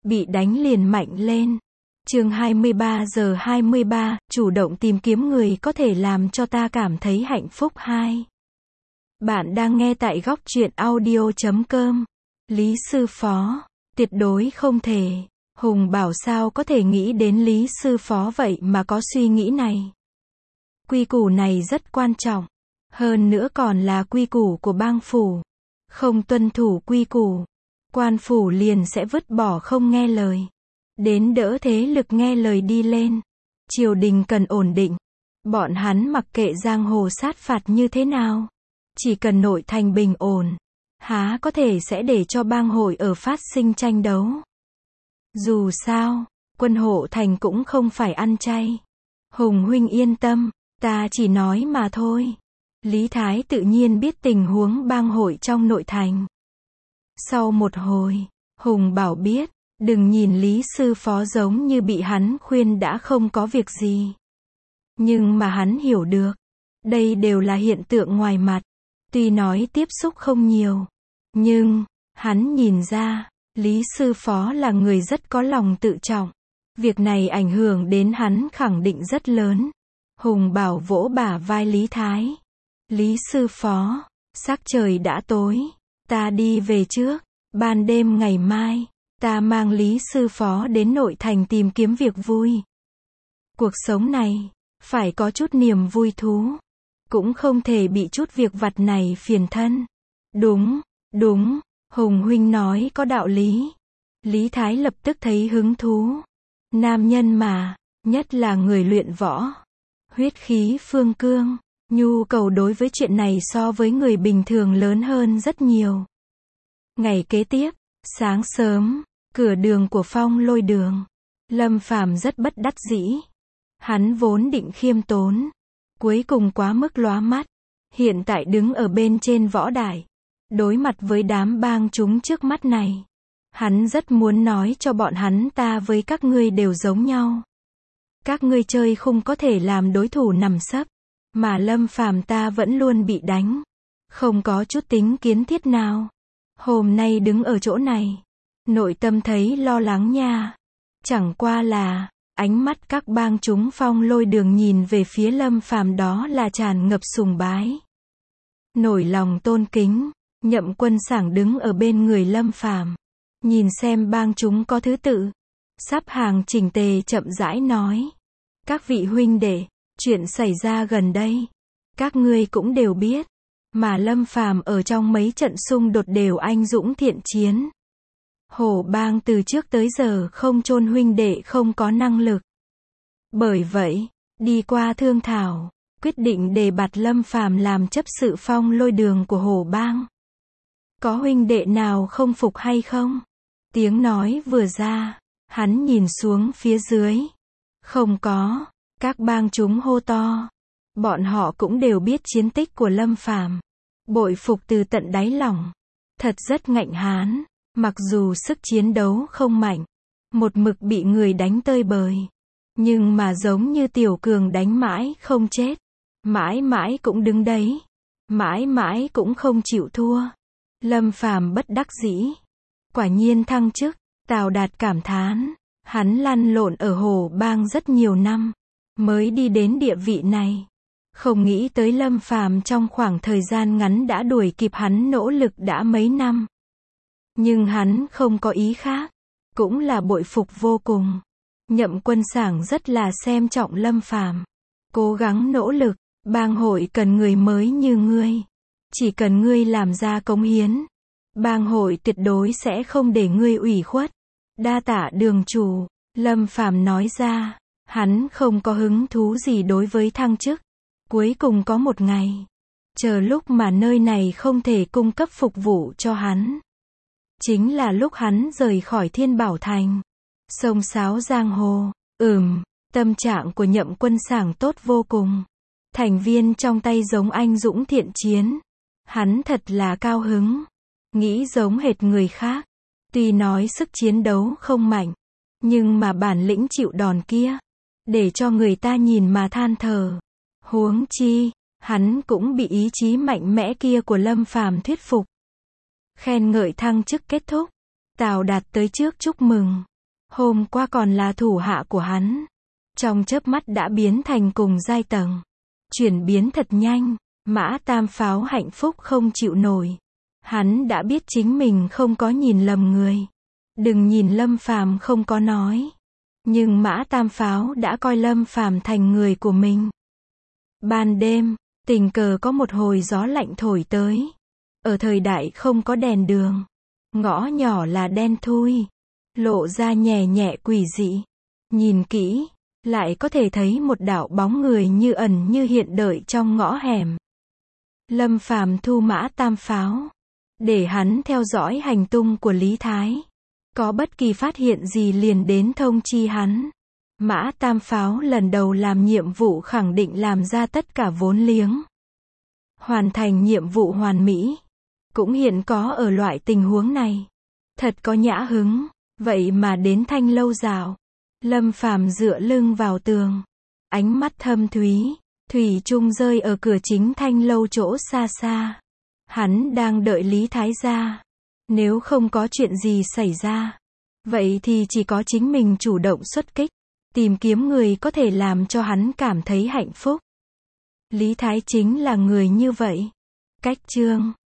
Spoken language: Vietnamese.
bị đánh liền mạnh lên. Chương 23 giờ 23, chủ động tìm kiếm người có thể làm cho ta cảm thấy hạnh phúc 2. Bạn đang nghe tại góc truyện audio.com. Lý Sư Phó, tuyệt đối không thể. Hùng bảo sao có thể nghĩ đến Lý Sư Phó vậy mà có suy nghĩ này. Quy củ này rất quan trọng. Hơn nữa còn là quy củ của bang phủ. Không tuân thủ quy củ, quan phủ liền sẽ vứt bỏ không nghe lời. Đến đỡ thế lực nghe lời đi lên. Triều đình cần ổn định. Bọn hắn mặc kệ giang hồ sát phạt như thế nào. Chỉ cần nội thành bình ổn, há có thể sẽ để cho bang hội ở phát sinh tranh đấu. Dù sao, quân hộ thành cũng không phải ăn chay. Hùng huynh yên tâm, ta chỉ nói mà thôi. Lý Thái tự nhiên biết tình huống bang hội trong nội thành. Sau một hồi, Hùng bảo biết, đừng nhìn Lý Sư Phó giống như bị hắn khuyên đã không có việc gì. Nhưng mà hắn hiểu được, đây đều là hiện tượng ngoài mặt. Tuy nói tiếp xúc không nhiều, nhưng, hắn nhìn ra, Lý Sư Phó là người rất có lòng tự trọng. Việc này ảnh hưởng đến hắn khẳng định rất lớn. Hùng bảo vỗ bả vai Lý Thái. Lý Sư Phó, sắc trời đã tối, ta đi về trước, ban đêm ngày mai, ta mang Lý Sư Phó đến nội thành tìm kiếm việc vui. Cuộc sống này, phải có chút niềm vui thú, cũng không thể bị chút việc vặt này phiền thân. Đúng, Hùng huynh nói có đạo lý. Lý Thái lập tức thấy hứng thú. Nam nhân mà, nhất là người luyện võ, huyết khí phương cương, nhu cầu đối với chuyện này so với người bình thường lớn hơn rất nhiều. Ngày kế tiếp, sáng sớm, cửa đường của Phong Lôi Đường, Lâm Phàm rất bất đắc dĩ. Hắn vốn định khiêm tốn, cuối cùng quá mức lóa mắt. Hiện tại đứng ở bên trên võ đài, đối mặt với đám bang chúng trước mắt này, hắn rất muốn nói cho bọn hắn ta với các ngươi đều giống nhau. Các ngươi chơi không có thể làm đối thủ nằm sấp, mà Lâm Phàm ta vẫn luôn bị đánh, không có chút tính kiến thiết nào. Hôm nay đứng ở chỗ này, nội tâm thấy lo lắng nha. Chẳng qua là, ánh mắt các bang chúng Phong Lôi Đường nhìn về phía Lâm Phàm đó là tràn ngập sùng bái. Nổi lòng tôn kính, Nhậm Quân Sảng đứng ở bên người Lâm Phàm, nhìn xem bang chúng có thứ tự, sắp hàng chỉnh tề chậm rãi nói. Các vị huynh đệ, chuyện xảy ra gần đây, các ngươi cũng đều biết, mà Lâm Phàm ở trong mấy trận xung đột đều anh dũng thiện chiến. Hổ bang từ trước tới giờ không chôn huynh đệ không có năng lực. Bởi vậy, đi qua thương thảo, quyết định đề bạt Lâm Phàm làm chấp sự Phong Lôi Đường của Hổ bang. Có huynh đệ nào không phục hay không? Tiếng nói vừa ra, hắn nhìn xuống phía dưới. Không có, các bang chúng hô to. Bọn họ cũng đều biết chiến tích của Lâm Phàm, bội phục từ tận đáy lòng. Thật rất ngạnh hán, mặc dù sức chiến đấu không mạnh, một mực bị người đánh tơi bời, nhưng mà giống như tiểu cường đánh mãi không chết, mãi mãi cũng đứng đấy, mãi mãi cũng không chịu thua. Lâm Phàm bất đắc dĩ, quả nhiên thăng chức. Tào Đạt cảm thán, hắn lăn lộn ở Hổ bang rất nhiều năm, mới đi đến địa vị này. Không nghĩ tới Lâm Phàm trong khoảng thời gian ngắn đã đuổi kịp hắn nỗ lực đã mấy năm. Nhưng hắn không có ý khác, cũng là bội phục vô cùng. Nhậm Quân Sảng rất là xem trọng Lâm Phàm, cố gắng nỗ lực, bang hội cần người mới như ngươi. Chỉ cần ngươi làm ra cống hiến, bang hội tuyệt đối sẽ không để ngươi ủy khuất. Đa tạ đường chủ, Lâm Phàm nói ra, hắn không có hứng thú gì đối với thăng chức. Cuối cùng có một ngày, chờ lúc mà nơi này không thể cung cấp phục vụ cho hắn, chính là lúc hắn rời khỏi Thiên Bảo Thành, xông xáo giang hồ. Tâm trạng của Nhậm Quân Sảng tốt vô cùng. Thành viên trong tay giống anh dũng thiện chiến. Hắn thật là cao hứng, nghĩ giống hệt người khác. Tuy nói sức chiến đấu không mạnh, nhưng mà bản lĩnh chịu đòn kia, để cho người ta nhìn mà than thở. Huống chi, hắn cũng bị ý chí mạnh mẽ kia của Lâm Phàm thuyết phục. Khen ngợi thăng chức kết thúc, Tào Đạt tới trước chúc mừng. Hôm qua còn là thủ hạ của hắn. Trong chớp mắt đã biến thành cùng giai tầng. Chuyển biến thật nhanh. Mã Tam Pháo hạnh phúc không chịu nổi. Hắn đã biết chính mình không có nhìn lầm người. Đừng nhìn Lâm Phàm không có nói. Nhưng Mã Tam Pháo đã coi Lâm Phàm thành người của mình. Ban đêm, tình cờ có một hồi gió lạnh thổi tới. Ở thời đại không có đèn đường, ngõ nhỏ là đen thui, lộ ra nhẹ nhẹ quỷ dị. Nhìn kỹ, lại có thể thấy một đạo bóng người như ẩn như hiện đợi trong ngõ hẻm. Lâm Phàm thu Mã Tam Pháo, để hắn theo dõi hành tung của Lý Thái. Có bất kỳ phát hiện gì liền đến thông chi hắn. Mã Tam Pháo lần đầu làm nhiệm vụ khẳng định làm ra tất cả vốn liếng. Hoàn thành nhiệm vụ hoàn mỹ. Cũng hiện có ở loại tình huống này. Thật có nhã hứng. Vậy mà đến Thanh Lâu dạo. Lâm Phàm dựa lưng vào tường. Ánh mắt thâm thúy. Thủy chung rơi ở cửa chính Thanh Lâu chỗ xa xa. Hắn đang đợi Lý Thái ra. Nếu không có chuyện gì xảy ra, vậy thì chỉ có chính mình chủ động xuất kích. Tìm kiếm người có thể làm cho hắn cảm thấy hạnh phúc. Lý Thái chính là người như vậy. Cách chương